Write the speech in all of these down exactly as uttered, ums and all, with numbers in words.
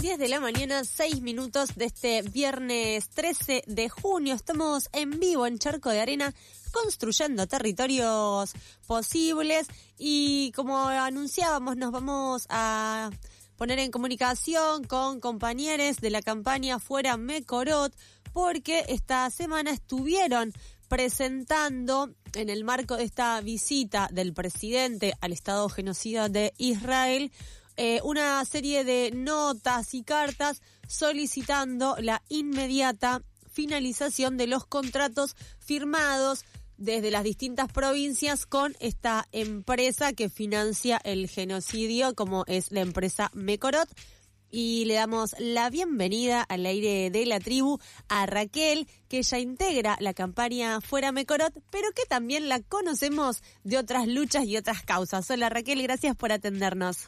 diez de la mañana, seis minutos de este viernes trece de junio. Estamos en vivo en Charco de Arena, construyendo territorios posibles, y como anunciábamos, nos vamos a poner en comunicación con compañeros de la campaña Fuera Mekorot, porque esta semana estuvieron presentando, en el marco de esta visita del presidente al Estado genocida de Israel, eh, una serie de notas y cartas solicitando la inmediata finalización de los contratos firmados desde las distintas provincias con esta empresa que financia el genocidio, como es la empresa Mekorot. Y le damos la bienvenida al aire de la tribu a Raquel, que ya integra la campaña Fuera Mekorot, pero que también la conocemos de otras luchas y otras causas. Hola Raquel, gracias por atendernos.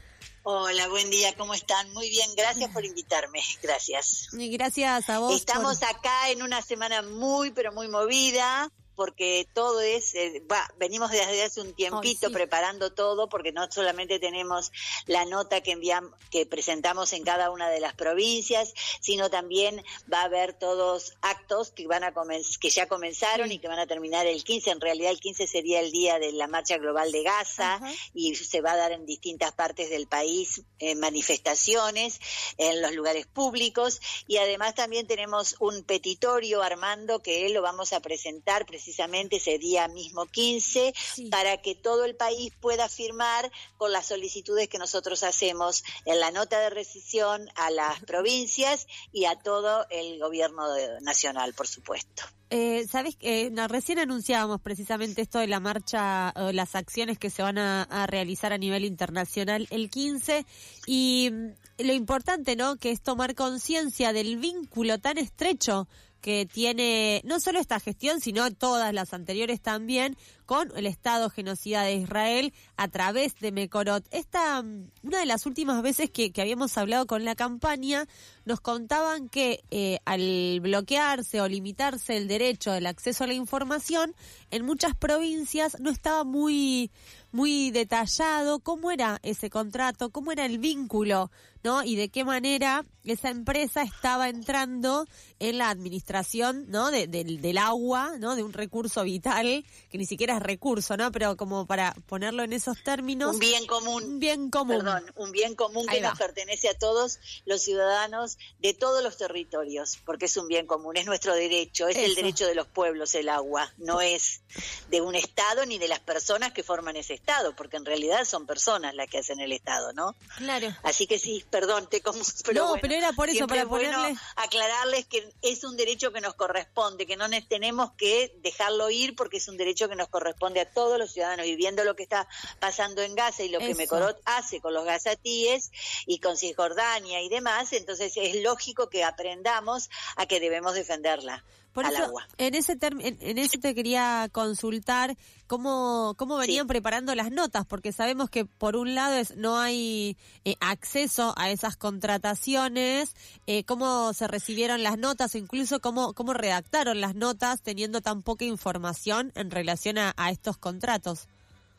Hola, buen día, ¿cómo están? Muy bien, gracias por invitarme, gracias. Y gracias a vos. Estamos por... acá en una semana muy, pero muy movida, porque todo es, eh, va, venimos desde hace un tiempito oh, sí. preparando todo, porque no solamente tenemos la nota que enviamos, que presentamos en cada una de las provincias, sino también va a haber todos actos que van a comenz- que ya comenzaron sí. y que van a terminar el quince. En realidad el quince sería el día de la marcha global de Gaza. Ajá. Y se va a dar en distintas partes del país eh, manifestaciones en los lugares públicos, y además también tenemos un petitorio, Armando, que lo vamos a presentar precisamente precisamente ese día mismo quince, sí. para que todo el país pueda firmar con las solicitudes que nosotros hacemos en la nota de rescisión a las provincias y a todo el gobierno de, nacional, por supuesto. Eh, ¿Sabes que no, recién anunciábamos precisamente esto de la marcha, o las acciones que se van a, a realizar a nivel internacional el quince, y lo importante, ¿no?, que es tomar conciencia del vínculo tan estrecho que tiene no solo esta gestión, sino todas las anteriores también, con el Estado genocida de Israel a través de Mekorot. Esta, una de las últimas veces que, que habíamos hablado con la campaña, nos contaban que eh, al bloquearse o limitarse el derecho del acceso a la información, en muchas provincias no estaba muy muy detallado cómo era ese contrato, cómo era el vínculo, ¿no? Y de qué manera esa empresa estaba entrando en la administración, ¿no?, de, de, del agua, ¿no?, de un recurso vital, que ni siquiera es recurso, ¿no?, pero como para ponerlo en esos términos. Un bien común. Un bien común. Perdón, un bien común que nos pertenece a todos los ciudadanos de todos los territorios, porque es un bien común, es nuestro derecho, es Eso. el derecho de los pueblos el agua, no es de un Estado ni de las personas que forman ese Estado, porque en realidad son personas las que hacen el Estado, ¿no? Claro. Así que sí, perdón, te como pero No, bueno, pero era por eso, para es bueno ponerle... aclararles que es un derecho que nos corresponde, que no nos tenemos que dejarlo ir, porque es un derecho que nos corresponde a todos los ciudadanos, y viendo lo que está pasando en Gaza y lo eso. que Mekorot hace con los gazatíes y con Cisjordania y demás, entonces es lógico que aprendamos a que debemos defenderla. Por al eso, agua. En ese term- en, en eso te quería consultar cómo cómo venían sí. preparando las notas, porque sabemos que por un lado es no hay eh, acceso a esas contrataciones, eh, cómo se recibieron las notas, o incluso cómo cómo redactaron las notas teniendo tan poca información en relación a, a estos contratos.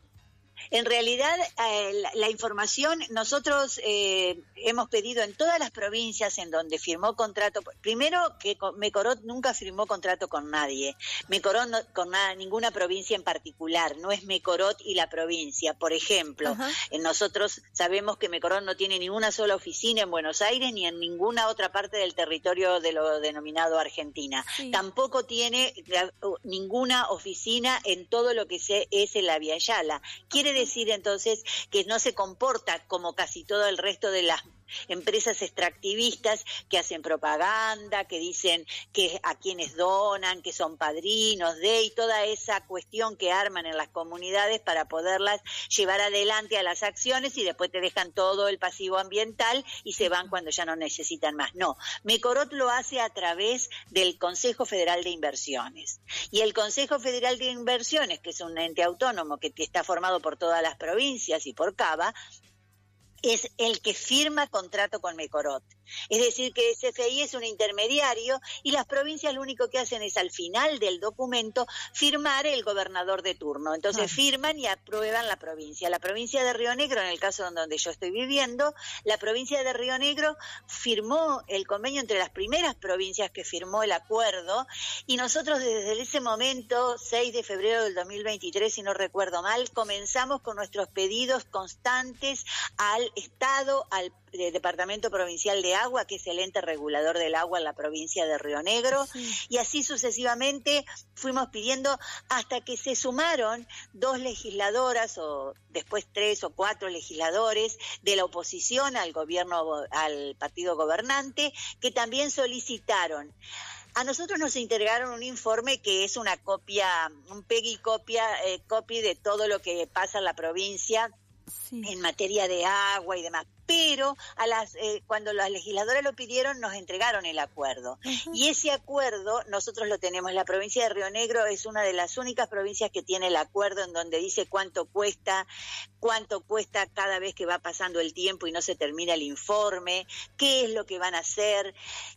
En realidad, eh, la, la información, nosotros eh, hemos pedido en todas las provincias en donde firmó contrato, primero que Mekorot nunca firmó contrato con nadie, Mekorot no, con nada, ninguna provincia en particular, no es Mekorot y la provincia. Por ejemplo, eh, nosotros sabemos que Mekorot no tiene ni una sola oficina en Buenos Aires ni en ninguna otra parte del territorio de lo denominado Argentina. Sí. Tampoco tiene la, ninguna oficina en todo lo que se, es en la Vía Yala. Quiere decir entonces que no se comporta como casi todo el resto de las empresas extractivistas que hacen propaganda, que dicen que a quienes donan, que son padrinos de, y toda esa cuestión que arman en las comunidades para poderlas llevar adelante a las acciones, y después te dejan todo el pasivo ambiental y se van cuando ya no necesitan más. No, Mekorot lo hace a través del Consejo Federal de Inversiones. Y el Consejo Federal de Inversiones, que es un ente autónomo que está formado por todas las provincias y por Cava, es el que firma contrato con Mecorot. Es decir, que C F I es un intermediario y las provincias lo único que hacen es al final del documento firmar el gobernador de turno. Entonces ah. firman y aprueban la provincia. La provincia de Río Negro, en el caso en donde yo estoy viviendo, la provincia de Río Negro firmó el convenio entre las primeras provincias que firmó el acuerdo y nosotros desde ese momento, seis de febrero del dos mil veintitrés, si no recuerdo mal, comenzamos con nuestros pedidos constantes al Estado, al Departamento Provincial de Agua, que es el ente regulador del agua en la provincia de Río Negro, sí. y así sucesivamente fuimos pidiendo hasta que se sumaron dos legisladoras o después tres o cuatro legisladores de la oposición al gobierno, al partido gobernante, que también solicitaron. A nosotros nos entregaron un informe que es una copia, un peggy copia, eh, copy de todo lo que pasa en la provincia sí. en materia de agua y demás. Pero a las eh, cuando las legisladoras lo pidieron, nos entregaron el acuerdo. Uh-huh. Y ese acuerdo nosotros lo tenemos. La provincia de Río Negro es una de las únicas provincias que tiene el acuerdo en donde dice cuánto cuesta, cuánto cuesta cada vez que va pasando el tiempo y no se termina el informe, qué es lo que van a hacer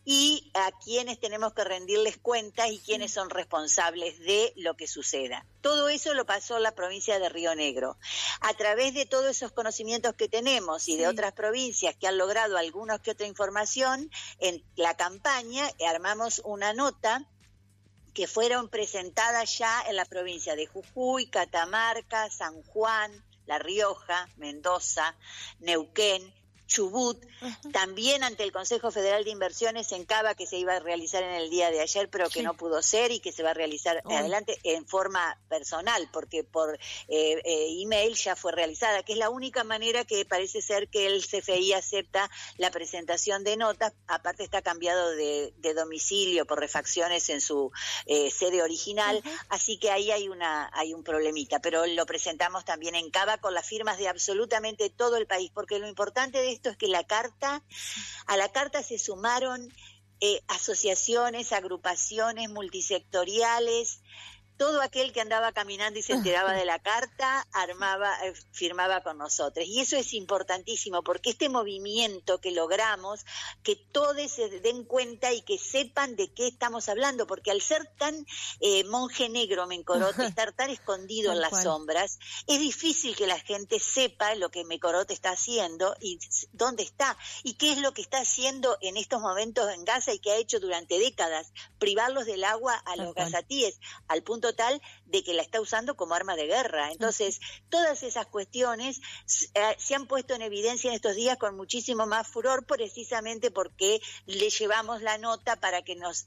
y a quiénes tenemos que rendirles cuentas y quiénes son responsables de lo que suceda. Todo eso lo pasó la provincia de Río Negro. A través de todos esos conocimientos que tenemos y de sí. otras provincias que han logrado alguna que otra información, en la campaña armamos una nota que fueron presentadas ya en la provincia de Jujuy, Catamarca, San Juan, La Rioja, Mendoza, Neuquén, Chubut, uh-huh. también ante el Consejo Federal de Inversiones en Cava, que se iba a realizar en el día de ayer, pero que sí. no pudo ser y que se va a realizar oh. adelante en forma personal, porque por eh, eh, email ya fue realizada, que es la única manera que parece ser que el C F I acepta la presentación de notas. Aparte está cambiado de, de domicilio por refacciones en su eh, sede original, uh-huh. así que ahí hay una hay un problemita, pero lo presentamos también en Cava con las firmas de absolutamente todo el país, porque lo importante de esto es que la carta, a la carta se sumaron eh, asociaciones, agrupaciones multisectoriales, todo aquel que andaba caminando y se enteraba de la carta, armaba, eh, firmaba con nosotros. Y eso es importantísimo, porque este movimiento que logramos, que todos se den cuenta y que sepan de qué estamos hablando, porque al ser tan eh, monje negro, Mecorot, estar tan escondido en las cual. sombras, es difícil que la gente sepa lo que Mecorot está haciendo y dónde está, y qué es lo que está haciendo en estos momentos en Gaza y que ha hecho durante décadas, privarlos del agua a los gazatíes, al punto tal de que la está usando como arma de guerra. Entonces, todas esas cuestiones eh, se han puesto en evidencia en estos días con muchísimo más furor, precisamente porque le llevamos la nota para que nos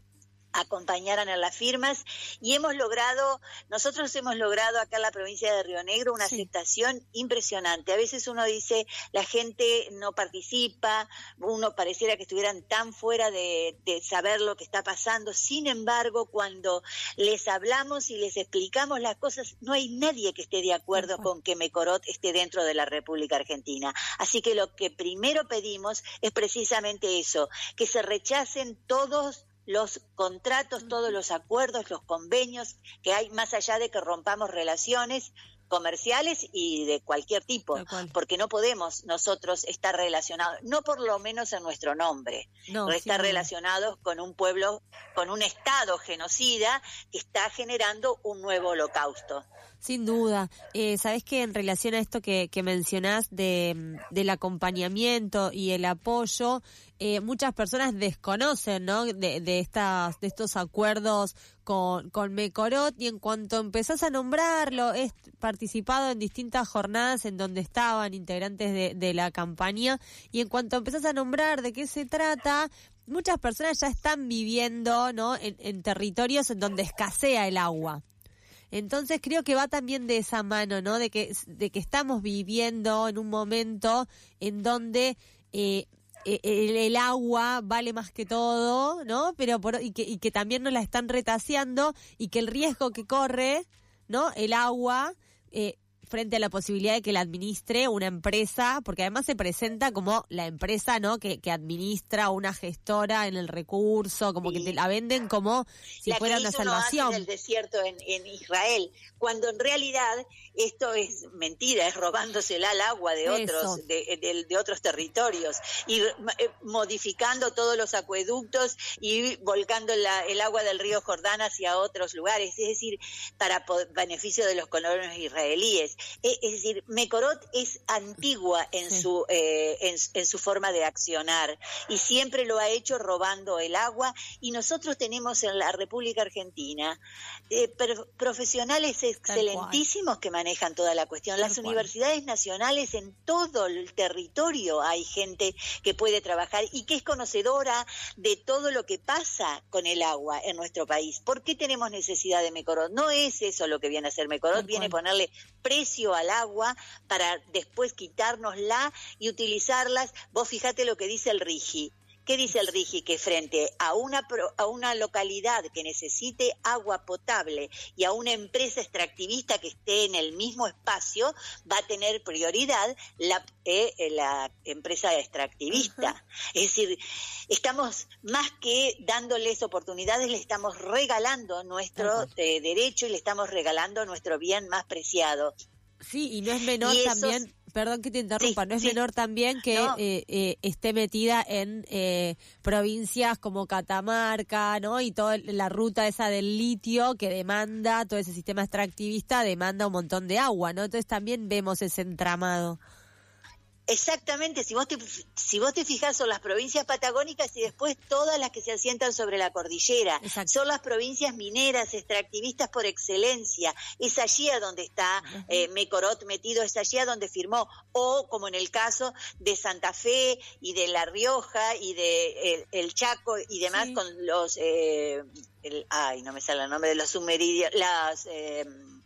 acompañaran a las firmas y hemos logrado, nosotros hemos logrado acá en la provincia de Río Negro una sí. aceptación impresionante. A veces uno dice, la gente no participa, uno pareciera que estuvieran tan fuera de, de saber lo que está pasando. Sin embargo, cuando les hablamos y les explicamos las cosas, no hay nadie que esté de acuerdo uh-huh. con que Mecorot esté dentro de la República Argentina. Así que lo que primero pedimos es precisamente eso, que se rechacen todos los contratos, todos los acuerdos, los convenios que hay, más allá de que rompamos relaciones comerciales y de cualquier tipo, porque no podemos nosotros estar relacionados, no por lo menos en nuestro nombre, no, estar sí, relacionados con un pueblo, con un Estado genocida que está generando un nuevo holocausto. Sin duda. Eh, Sabés que en relación a esto que, que mencionás de, del acompañamiento y el apoyo, eh, muchas personas desconocen, ¿no? De, de estas, de estos acuerdos con, con Mecorot, y en cuanto empezás a nombrarlo, he participado en distintas jornadas en donde estaban integrantes de, de la campaña, y en cuanto empezás a nombrar de qué se trata, muchas personas ya están viviendo, ¿no? En, en territorios en donde escasea el agua. Entonces creo que va también de esa mano, ¿no? De que de que estamos viviendo en un momento en donde eh, el, el agua vale más que todo, ¿no? Pero por, y que y que también nos la están retaseando, y que el riesgo que corre, ¿no? El agua eh, frente a la posibilidad de que la administre una empresa, porque además se presenta como la empresa, ¿no?, que, que administra una gestora en el recurso, como sí. que te la venden como si la fuera una salvación. En el desierto en, en Israel, cuando en realidad esto es mentira, es robándosela al agua de otros, de, de, de otros territorios y eh, modificando todos los acueductos y volcando la, el agua del río Jordán hacia otros lugares, es decir, para beneficio de los colonos israelíes. Es, es decir, Mekorot es antigua en sí. su eh, en, en su forma de accionar y siempre lo ha hecho robando el agua, y nosotros tenemos en la República Argentina eh, per, profesionales excelentísimos que manejan toda la cuestión. Las Tal universidades cual. nacionales en todo el territorio hay gente que puede trabajar y que es conocedora de todo lo que pasa con el agua en nuestro país. ¿Por qué tenemos necesidad de Mekorot? No es eso lo que viene a hacer Mekorot, viene a ponerle precio al agua para después quitárnosla y utilizarlas. Vos fijate lo que dice el RIGI. ¿Qué dice el RIGI? Que frente a una, a una localidad que necesite agua potable y a una empresa extractivista que esté en el mismo espacio, va a tener prioridad la, eh, la empresa extractivista. Uh-huh. Es decir, estamos más que dándoles oportunidades, le estamos regalando nuestro uh-huh. eh, derecho y le estamos regalando nuestro bien más preciado. Sí, y no es menor esos, también, perdón que te interrumpa, sí, no es sí. menor también que no. eh, eh, esté metida en eh, provincias como Catamarca, ¿no? Y toda la ruta esa del litio que demanda, todo ese sistema extractivista demanda un montón de agua, ¿no? Entonces también vemos ese entramado. Exactamente, si vos te, si vos te fijás, son las provincias patagónicas y después todas las que se asientan sobre la cordillera. Exacto. Son las provincias mineras, extractivistas por excelencia. Es allí a donde está eh, Mekorot metido, es allí a donde firmó. O como en el caso de Santa Fe y de La Rioja y de el, el Chaco y demás, sí. con los... Eh, el, ay, no me sale el nombre de los submeridios, las... Eh,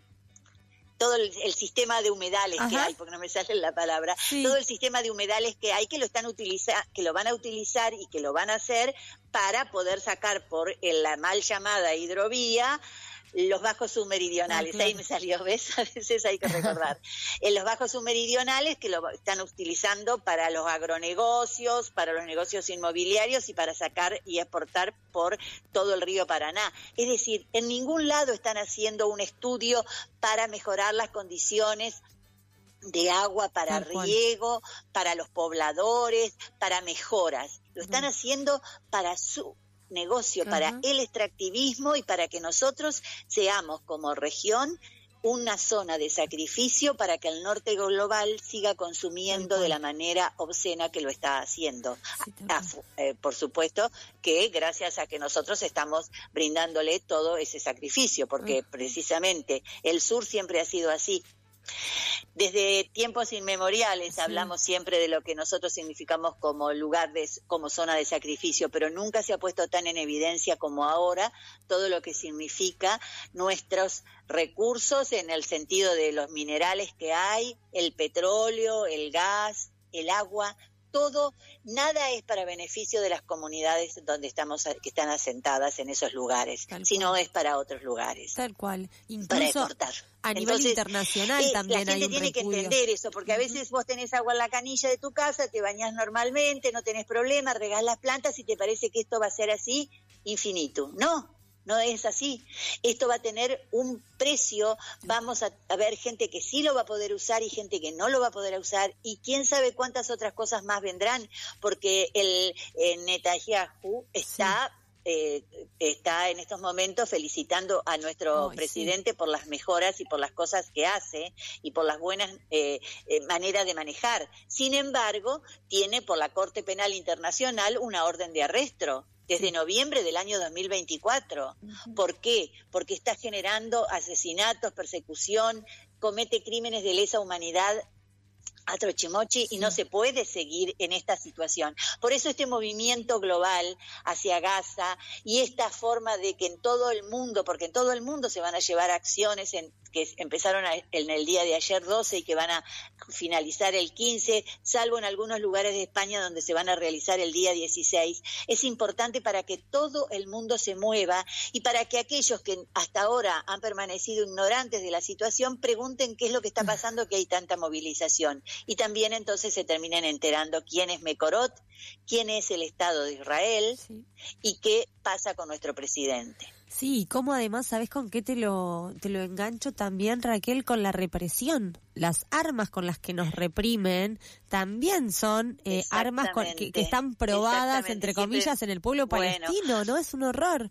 todo el, el sistema de humedales Ajá. que hay, porque no me sale la palabra, sí. todo el sistema de humedales que hay, que lo están utiliza, que lo van a utilizar y que lo van a hacer para poder sacar por la mal llamada hidrovía los bajos submeridionales. Ah, claro. Ahí me salió, ¿ves? A veces hay que recordar. En los bajos submeridionales que lo están utilizando para los agronegocios, para los negocios inmobiliarios y para sacar y exportar por todo el río Paraná. Es decir, en ningún lado están haciendo un estudio para mejorar las condiciones de agua para riego, para los pobladores, para mejoras. Lo están uh-huh. haciendo para su negocio, uh-huh. para el extractivismo y para que nosotros seamos como región una zona de sacrificio para que el norte global siga consumiendo uh-huh. de la manera obscena que lo está haciendo. Sí, ah, eh, por supuesto que gracias a que nosotros estamos brindándole todo ese sacrificio, porque uh-huh. precisamente el sur siempre ha sido así. Desde tiempos inmemoriales sí. hablamos siempre de lo que nosotros significamos como lugar, de, como zona de sacrificio, pero nunca se ha puesto tan en evidencia como ahora todo lo que significa nuestros recursos en el sentido de los minerales que hay, el petróleo, el gas, el agua. Todo, nada es para beneficio de las comunidades donde estamos, que están asentadas en esos lugares, Tal sino cual. es para otros lugares. Tal cual, incluso para exportar. A nivel Entonces, internacional eh, también hay un La gente tiene repudio. que entender eso, porque a veces vos tenés agua en la canilla de tu casa, te bañás normalmente, no tenés problema, regás las plantas y te parece que esto va a ser así infinito. No. No es así. Esto va a tener un precio, vamos a, a ver gente que sí lo va a poder usar y gente que no lo va a poder usar, y quién sabe cuántas otras cosas más vendrán, porque el, el Netanyahu está... Sí. Eh, está en estos momentos felicitando a nuestro oh, presidente sí. por las mejoras y por las cosas que hace y por las buenas eh, eh, maneras de manejar. Sin embargo, tiene por la Corte Penal Internacional una orden de arresto desde sí. noviembre del año dos mil veinticuatro. Uh-huh. ¿Por qué? Porque está generando asesinatos, persecución, comete crímenes de lesa humanidad a Trochimochi y no se puede seguir en esta situación. Por eso este movimiento global hacia Gaza y esta forma de que en todo el mundo, porque en todo el mundo se van a llevar acciones en, que empezaron a, en el día de ayer doce y que van a finalizar el quince, salvo en algunos lugares de España donde se van a realizar el día dieciséis. Es importante para que todo el mundo se mueva y para que aquellos que hasta ahora han permanecido ignorantes de la situación pregunten qué es lo que está pasando, que hay tanta movilización. Y también entonces se terminen enterando quién es Mekorot, quién es el Estado de Israel, sí, y qué pasa con nuestro presidente. Sí, y cómo además, ¿sabés con qué te lo, te lo engancho también, Raquel? Con la represión. Las armas con las que nos reprimen también son eh, armas con, que, que están probadas, entre comillas, siempre, en el pueblo bueno, palestino, ¿no? Es un horror.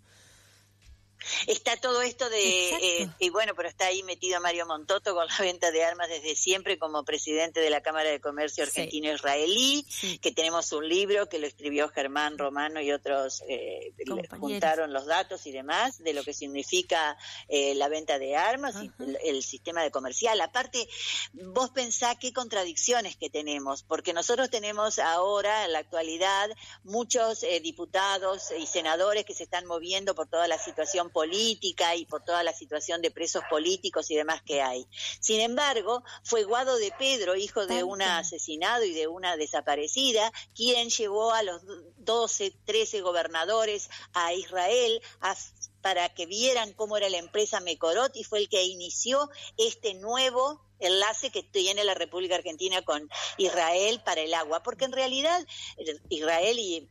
Está todo esto de, eh, y bueno, pero está ahí metido Mario Montoto con la venta de armas desde siempre como presidente de la Cámara de Comercio Argentino-Israelí, sí. sí. que tenemos un libro que lo escribió Germán Romano y otros eh, juntaron los datos y demás de lo que significa eh, la venta de armas uh-huh. y el, el sistema de comercial. Aparte, vos pensá qué contradicciones que tenemos, porque nosotros tenemos ahora, en la actualidad, muchos eh, diputados y senadores que se están moviendo por toda la situación política y por toda la situación de presos políticos y demás que hay. Sin embargo, fue Guado de Pedro, hijo de un asesinado y de una desaparecida, quien llevó a los doce, trece gobernadores a Israel a, para que vieran cómo era la empresa Mekorot, y fue el que inició este nuevo enlace que tiene la República Argentina con Israel para el agua, porque en realidad Israel y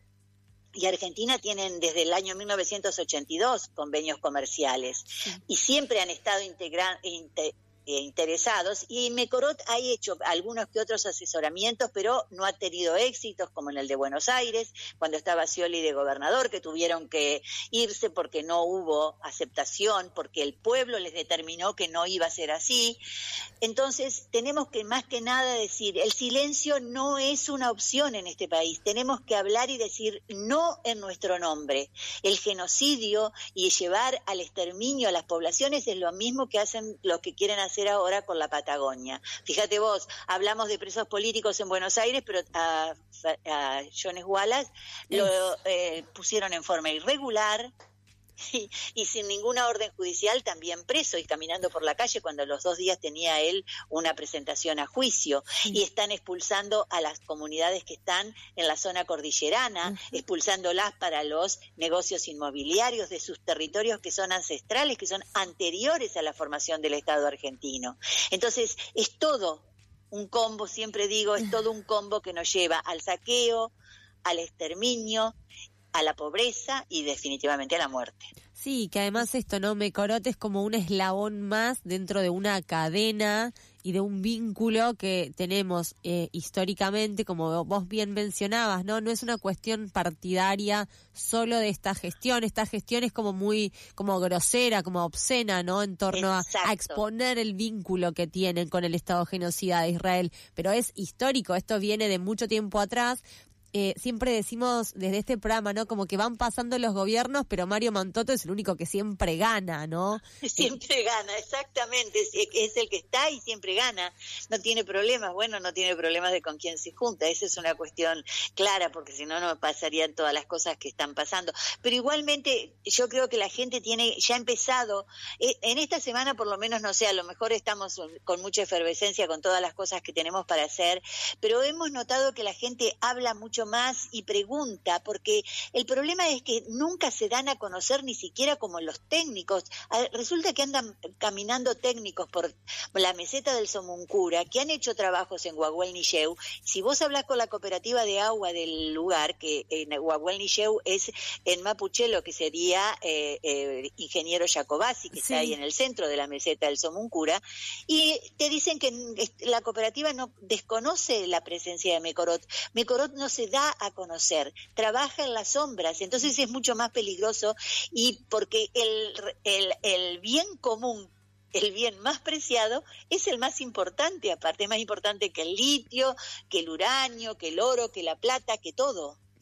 Y Argentina tienen desde el año mil novecientos ochenta y dos convenios comerciales sí. y siempre han estado integra- inter- interesados, y Mekorot ha hecho algunos que otros asesoramientos, pero no ha tenido éxitos, como en el de Buenos Aires, cuando estaba Scioli de gobernador, que tuvieron que irse porque no hubo aceptación, porque el pueblo les determinó que no iba a ser así. Entonces, tenemos que más que nada decir, el silencio no es una opción en este país, tenemos que hablar y decir no en nuestro nombre. El genocidio y llevar al exterminio a las poblaciones es lo mismo que hacen los que quieren hacer hacer ahora con la Patagonia. Fíjate vos, hablamos de presos políticos en Buenos Aires, pero a, a Jones Wallace lo eh, pusieron en forma irregular y, y sin ninguna orden judicial, también preso y caminando por la calle cuando los dos días tenía él una presentación a juicio. Sí. Y están expulsando a las comunidades que están en la zona cordillerana, uh-huh. expulsándolas para los negocios inmobiliarios de sus territorios que son ancestrales, que son anteriores a la formación del Estado argentino. Entonces, es todo un combo, siempre digo, es todo un combo que nos lleva al saqueo, al exterminio, a la pobreza y definitivamente a la muerte. Sí, que además esto, ¿no? Mekorot es como un eslabón más dentro de una cadena y de un vínculo que tenemos eh, históricamente, como vos bien mencionabas, ¿no? No es una cuestión partidaria solo de esta gestión. Esta gestión es como muy, como grosera, como obscena, ¿no? En torno a, a exponer el vínculo que tienen con el Estado genocida de Israel. Pero es histórico, esto viene de mucho tiempo atrás. Eh, siempre decimos desde este programa, ¿no? Como que van pasando los gobiernos, pero Mario Montoto es el único que siempre gana, ¿no? Siempre eh. gana, exactamente, es, es el que está y siempre gana, no tiene problemas, bueno, no tiene problemas de con quién se junta, esa es una cuestión clara, porque si no, no pasarían todas las cosas que están pasando. Pero igualmente, yo creo que la gente tiene, ya ha empezado, eh, en esta semana por lo menos, no sé, a lo mejor estamos con mucha efervescencia con todas las cosas que tenemos para hacer, pero hemos notado que la gente habla mucho más y pregunta, porque el problema es que nunca se dan a conocer ni siquiera como los técnicos. Resulta que andan caminando técnicos por la meseta del Somuncura, que han hecho trabajos en Guaguel Nilleu. Si vos hablás con la cooperativa de agua del lugar, que en Guaguel Nilleu es en Mapuche lo que sería eh, eh, Ingeniero Jacobasi, que sí. está ahí en el centro de la meseta del Somuncura, y te dicen que la cooperativa no desconoce la presencia de Mekorot. Mekorot no se da a conocer, trabaja en las sombras, entonces es mucho más peligroso, y porque el, el, el bien común, el bien más preciado, es el más importante, aparte es más importante que el litio, que el uranio, que el oro, que la plata, que todo.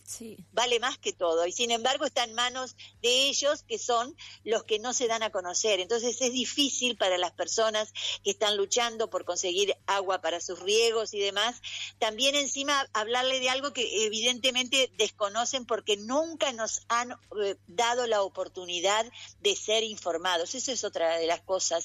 Sí. Vale más que todo, y sin embargo está en manos de ellos, que son los que no se dan a conocer. Entonces es difícil para las personas que están luchando por conseguir agua para sus riegos y demás, también encima hablarle de algo que evidentemente desconocen porque nunca nos han eh, dado la oportunidad de ser informados. Eso es otra de las cosas.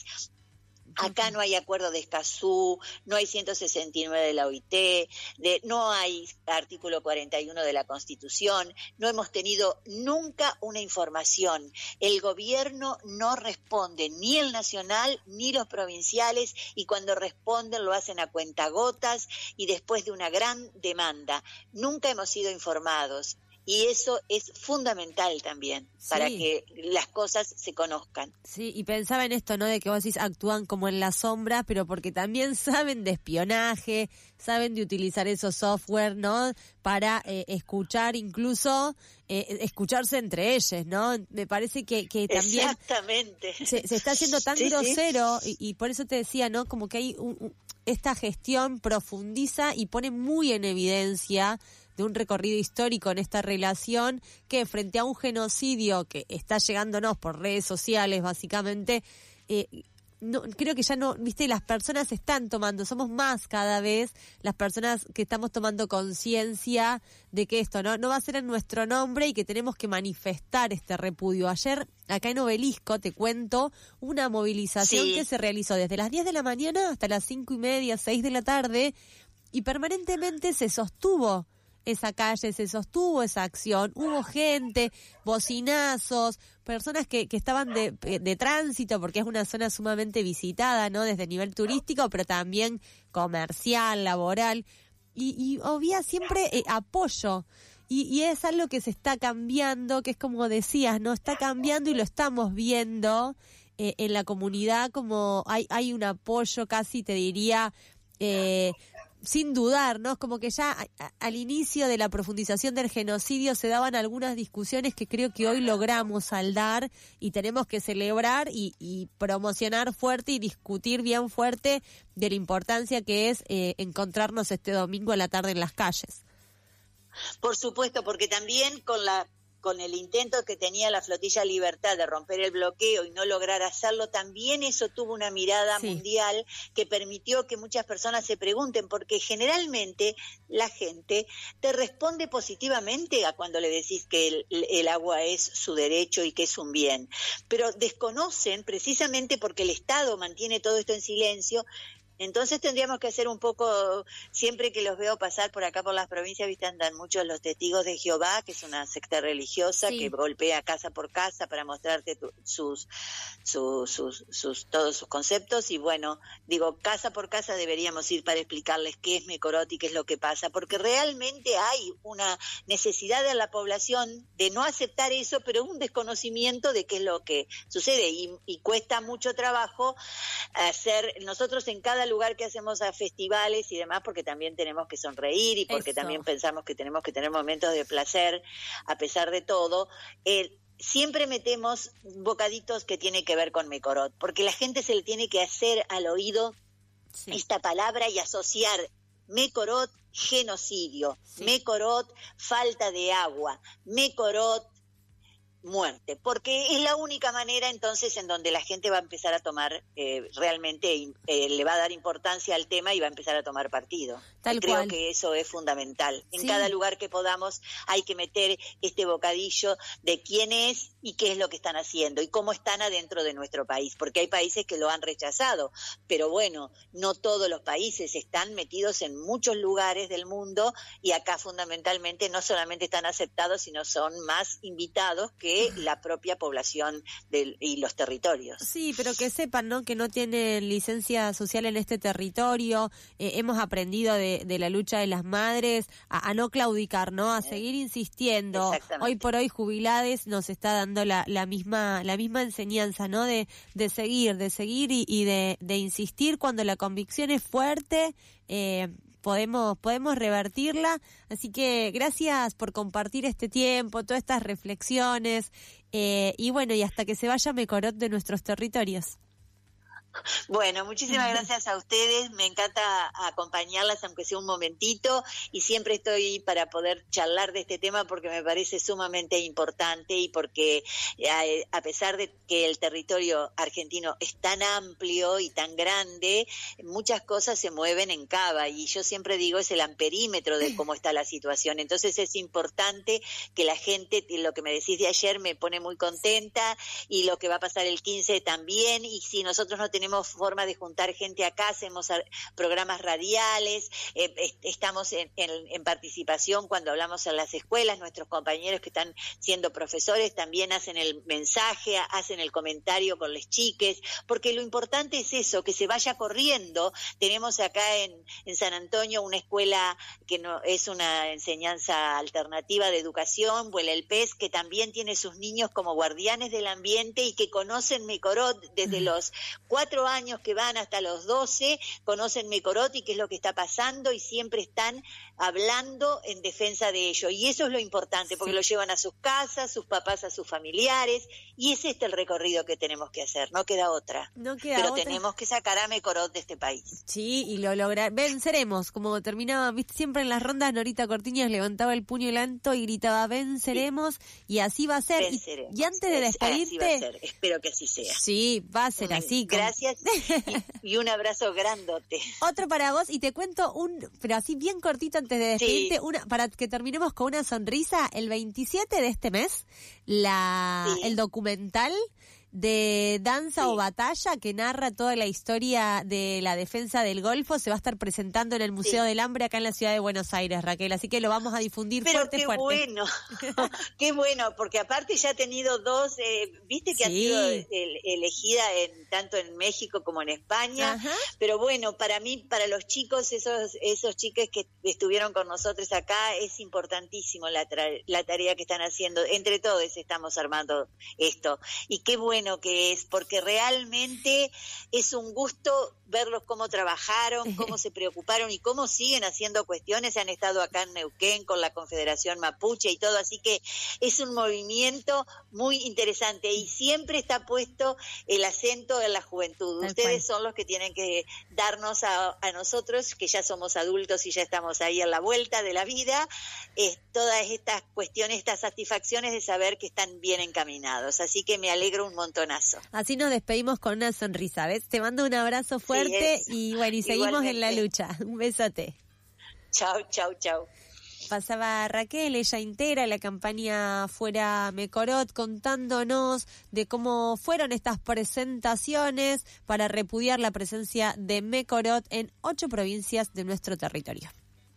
Acá no hay acuerdo de Escazú, no hay ciento sesenta y nueve de la O I T, de, no hay artículo cuarenta y uno de la Constitución, no hemos tenido nunca una información. El gobierno no responde, ni el nacional ni los provinciales, y cuando responden lo hacen a cuentagotas y después de una gran demanda. Nunca hemos sido informados. Y eso es fundamental también, sí, para que las cosas se conozcan. Sí, y pensaba en esto, ¿no? De que vos decís actúan como en la sombra, pero porque también saben de espionaje, saben de utilizar esos software, ¿no? Para eh, escuchar, incluso eh, escucharse entre ellos, ¿no? Me parece que, que también... Exactamente. Se, se está haciendo tan sí, grosero, sí. Y, y por eso te decía, ¿no? Como que hay un, un, esta gestión profundiza y pone muy en evidencia de un recorrido histórico en esta relación, que frente a un genocidio que está llegándonos por redes sociales, básicamente, eh, no, creo que ya no, viste, las personas están tomando, somos más cada vez las personas que estamos tomando conciencia de que esto no, no va a ser en nuestro nombre y que tenemos que manifestar este repudio. Ayer, acá en Obelisco, te cuento, una movilización sí. que se realizó desde las diez de la mañana hasta las cinco y media, seis de la tarde, y permanentemente se sostuvo esa calle, se sostuvo esa acción, hubo gente, bocinazos, personas que, que estaban de, de tránsito, porque es una zona sumamente visitada, ¿no? Desde el nivel turístico, pero también comercial, laboral, y, y había siempre eh, apoyo, y, y es algo que se está cambiando, que es como decías, ¿no? Está cambiando y lo estamos viendo eh, en la comunidad, como hay, hay un apoyo casi, te diría, eh, sin dudar, ¿no? Es como que ya a, a, al inicio de la profundización del genocidio se daban algunas discusiones que creo que hoy logramos saldar y tenemos que celebrar y, y promocionar fuerte y discutir bien fuerte de la importancia que es eh, encontrarnos este domingo a la tarde en las calles. Por supuesto, porque también con la con el intento que tenía la Flotilla Libertad de romper el bloqueo y no lograr hacerlo, también eso tuvo una mirada sí. mundial que permitió que muchas personas se pregunten, porque generalmente la gente te responde positivamente a cuando le decís que el, el agua es su derecho y que es un bien, pero desconocen, precisamente porque el Estado mantiene todo esto en silencio. Entonces tendríamos que hacer un poco, siempre que los veo pasar por acá por las provincias, viste, andan muchos los testigos de Jehová, que es una secta religiosa sí. que golpea casa por casa para mostrarte tu, sus, sus, sus, sus, todos sus conceptos, y bueno, digo, casa por casa deberíamos ir para explicarles qué es Mekorot y qué es lo que pasa, porque realmente hay una necesidad de la población de no aceptar eso, pero un desconocimiento de qué es lo que sucede, y, y cuesta mucho trabajo hacer, nosotros en cada lugar que hacemos a festivales y demás, porque también tenemos que sonreír y porque Eso. también pensamos que tenemos que tener momentos de placer a pesar de todo, eh, siempre metemos bocaditos que tienen que ver con Mekorot, porque la gente se le tiene que hacer al oído sí. esta palabra y asociar Mekorot genocidio, sí. Mekorot falta de agua, Mekorot muerte, porque es la única manera entonces en donde la gente va a empezar a tomar eh, realmente, eh, le va a dar importancia al tema y va a empezar a tomar partido. Tal Creo cual. que eso es fundamental. En sí. cada lugar que podamos hay que meter este bocadillo de quién es y qué es lo que están haciendo y cómo están adentro de nuestro país, porque hay países que lo han rechazado, pero bueno, no todos los países están metidos en muchos lugares del mundo, y acá fundamentalmente no solamente están aceptados, sino son más invitados que la propia población del, y los territorios. Sí, pero que sepan, ¿no? Que no tienen licencia social en este territorio. Eh, hemos aprendido de, de la lucha de las madres a, a no claudicar, ¿no? A seguir insistiendo. Hoy por hoy Jubilades nos está dando la, la misma la misma enseñanza, ¿no? De, de seguir, de seguir y, y de, de insistir cuando la convicción es fuerte. Eh, podemos podemos revertirla, así que gracias por compartir este tiempo, todas estas reflexiones, eh, y bueno, y hasta que se vaya Mekorot de nuestros territorios. Bueno, muchísimas gracias a ustedes, me encanta acompañarlas aunque sea un momentito y siempre estoy para poder charlar de este tema porque me parece sumamente importante y porque a pesar de que el territorio argentino es tan amplio y tan grande, muchas cosas se mueven en Cava y yo siempre digo es el amperímetro de cómo está la situación, entonces es importante que la gente, lo que me decís de ayer me pone muy contenta y lo que va a pasar el quince también, y si nosotros no tenemos forma de juntar gente acá, hacemos programas radiales, eh, estamos en, en, en participación cuando hablamos en las escuelas, nuestros compañeros que están siendo profesores también hacen el mensaje, hacen el comentario con les chiques, porque lo importante es eso, que se vaya corriendo. Tenemos acá en, en San Antonio una escuela que no es una enseñanza alternativa de educación, Vuela el Pez, que también tiene sus niños como guardianes del ambiente y que conocen Mecorot desde los cuatro años que van hasta los doce, conocen Mecorot y qué es lo que está pasando y siempre están hablando en defensa de ello. Y eso es lo importante, porque sí. Lo llevan a sus casas, sus papás a sus familiares, y es este el recorrido que tenemos que hacer, no queda otra. No queda Pero otra. Tenemos que sacar a Mecorot de este país. Sí, y lo lograr. Venceremos, como terminaba, viste, siempre en las rondas Norita Cortiñas levantaba el puño en alto y gritaba, venceremos, sí. Y así va a ser. Y, y antes de despedirte... Así va a ser. Espero que así sea. Sí, va a ser así. Gracias. Y, y un abrazo grandote. Otro para vos, y te cuento un, pero así bien cortito antes de despedirte, sí. una, para que terminemos con una sonrisa, el veintisiete de este mes, la sí. el documental de Danza sí. o Batalla, que narra toda la historia de la defensa del Golfo, se va a estar presentando en el Museo sí. del Hambre acá en la ciudad de Buenos Aires, Raquel, así que lo vamos a difundir Pero fuerte, qué fuerte. Bueno, qué bueno, porque aparte ya ha tenido dos, eh, viste que sí. ha sido el, elegida en tanto en México como en España, Ajá. pero bueno, para mí, para los chicos, esos esos chicos que estuvieron con nosotros acá, es importantísimo la, tra- la tarea que están haciendo, entre todos estamos armando esto, y qué bueno que es, porque realmente es un gusto verlos cómo trabajaron, cómo se preocuparon y cómo siguen haciendo cuestiones. Han estado acá en Neuquén con la Confederación Mapuche y todo, así que es un movimiento muy interesante y siempre está puesto el acento en la juventud. Tal Ustedes cual. Son los que tienen que darnos a, a nosotros, que ya somos adultos y ya estamos ahí a la vuelta de la vida, eh, todas estas cuestiones, estas satisfacciones de saber que están bien encaminados. Así que me alegro un montonazo. Así nos despedimos con una sonrisa, ¿ves? Te mando un abrazo fuerte. Fuerte y bueno, y seguimos Igualmente. En la lucha. Un besote. Chau, chau, chau. Pasaba Raquel, ella integra la campaña Fuera Mecorot, contándonos de cómo fueron estas presentaciones para repudiar la presencia de Mecorot en ocho provincias de nuestro territorio.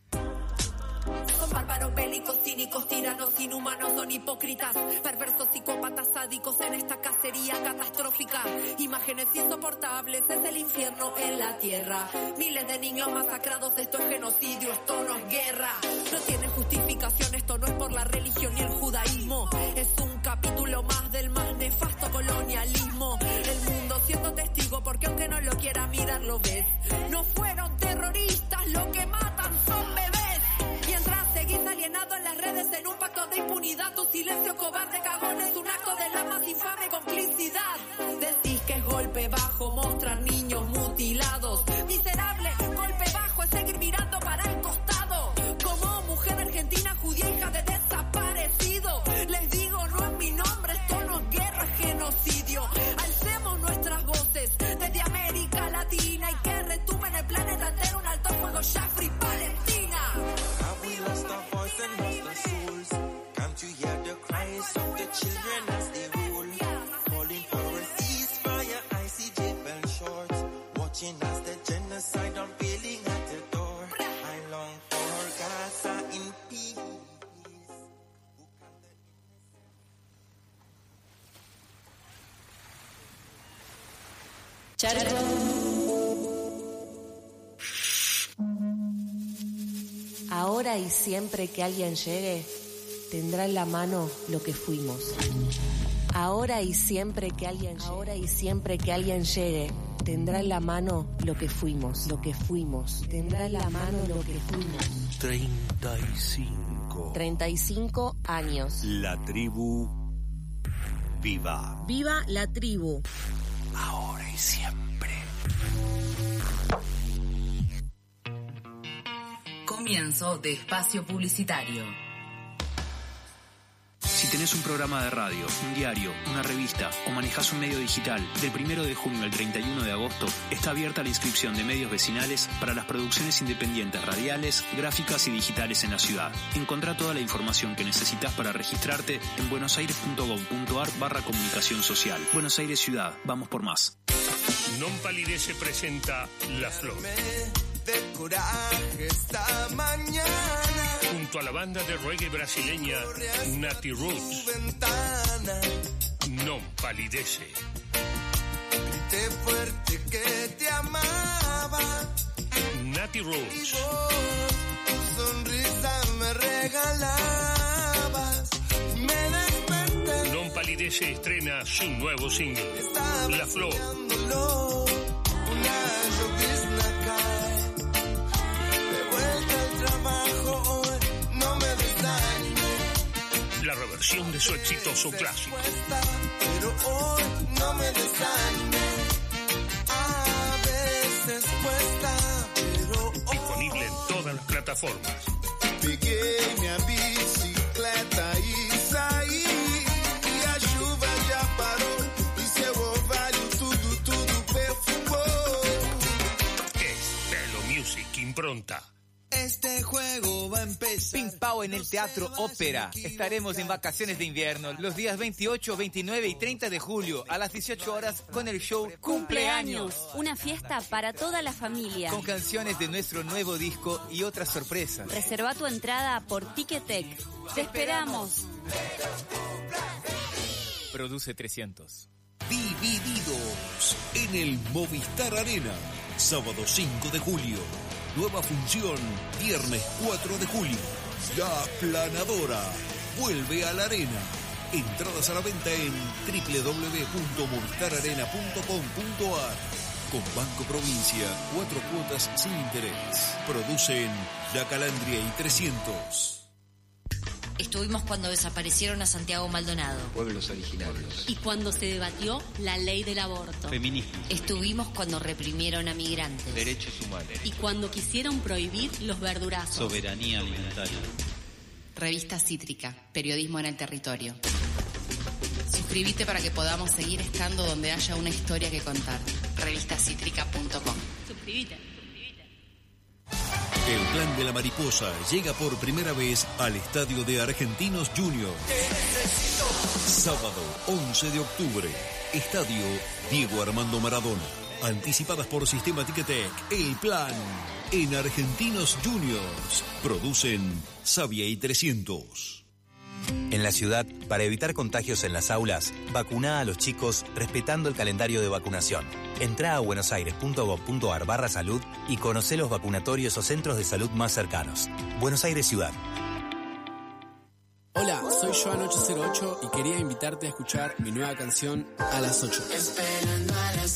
Son bárbaros, bélicos, cínicos, tiranos, inhumanos, son hipócritas, perversos, psicópatas, sádicos en esta cacería catastrófica. Imágenes insoportables, es el infierno en la tierra. Miles de niños masacrados, esto es genocidio, esto no es guerra. No tiene justificación, esto no es por la religión ni el judaísmo. Es un capítulo más del más nefasto colonialismo. El mundo siendo testigo, porque aunque no lo quiera mirar, lo ves. No fueron terroristas, lo que matan son bebés. Mientras seguís alienado en las redes en un pacto de impunidad, tu silencio cobarde cagón es un acto de la más infame complicidad. Decís que es golpe bajo mostrar niños mutilados. Miserable, golpe bajo es seguir mirando para el costado. Como mujer argentina, judía, hija de desaparecido, les digo, no es mi nombre, esto no es guerra, es genocidio. Alcemos nuestras voces desde América Latina y que retumbe en el planeta entero un alto fuego ya free Palestina. Lost our voice and lost our souls. Can't you hear the cries of the children as they roll? Calling for a ceasefire, I C J fell short. Watching as the genocide unveiling at the door. I long for Gaza in peace. Ahora y siempre que alguien llegue, tendrá en la mano lo que fuimos. Ahora y siempre que alguien llegue, ahora y siempre que alguien llegue, tendrá en la mano lo que fuimos, lo que fuimos. Tendrá en la mano lo que fuimos. Treinta y cinco. Treinta y cinco años. La tribu viva. Viva la tribu. Ahora y siempre. Comienzo de espacio publicitario. Si tenés un programa de radio, un diario, una revista o manejás un medio digital, del primero de junio al treinta y uno de agosto está abierta la inscripción de medios vecinales para las producciones independientes radiales, gráficas y digitales en la ciudad. Encontrá toda la información que necesitas para registrarte en buenosaires.gov.ar barra comunicación social. Buenos Aires Ciudad, vamos por más. Non Palidece presenta La Flor. De coraje esta mañana. Junto a la banda de reggae brasileña Nati Roots. Non Palidece. Grité fuerte que te amaba. Nati Roots. Tu sonrisa me regalabas. Me desperté. Non Palidece estrena su nuevo single, La Flor. Una llovizna cae. De vuelta al trabajo hoy, no me desanimé. La reversión de su exitoso clásico. Pero hoy no me desanimé. A veces cuesta, pero hoy. Disponible en todas las plataformas. Peguei a bicicleta y saí. Y a chuva ya paró. Y se orvalho tudo, tudo perfumó. Es Telo Music Impronta. Este juego va a empezar. Ping Pao en el Teatro Ópera. Estaremos en vacaciones de invierno los días veintiocho, veintinueve y treinta de julio a las dieciocho horas con el show Cumpleaños. Una fiesta para toda la familia. Con canciones de nuestro nuevo disco y otras sorpresas. Reserva tu entrada por Ticketek. Te esperamos. Produce trescientos. Divididos en el Movistar Arena. Sábado cinco de julio. Nueva función, viernes cuatro de julio. La Planadora vuelve a la arena. Entradas a la venta en doble u doble u doble u punto movistar arena punto com punto a r. Con Banco Provincia, cuatro cuotas sin interés. Producen La Calandria y trescientos. Estuvimos cuando desaparecieron a Santiago Maldonado. Pueblos originarios. Y cuando se debatió la ley del aborto. Feminismo. Estuvimos cuando reprimieron a migrantes. Derechos humanos. Y cuando quisieron prohibir los verdurazos. Soberanía alimentaria. Revista Cítrica, periodismo en el territorio. Suscríbete para que podamos seguir estando donde haya una historia que contar. revista cítrica punto com. Suscríbete. El Plan de la Mariposa llega por primera vez al estadio de Argentinos Juniors. Sábado once de octubre. Estadio Diego Armando Maradona. Anticipadas por Sistema Ticketek. El Plan en Argentinos Juniors. Producen Savia y trescientos. En la ciudad, para evitar contagios en las aulas, vacuná a los chicos respetando el calendario de vacunación. Entrá a buenosaires.gov.ar barra salud y conocé los vacunatorios o centros de salud más cercanos. Buenos Aires Ciudad. Hola, soy Joan ocho cero ocho y quería invitarte a escuchar mi nueva canción A las ocho. Esperando a las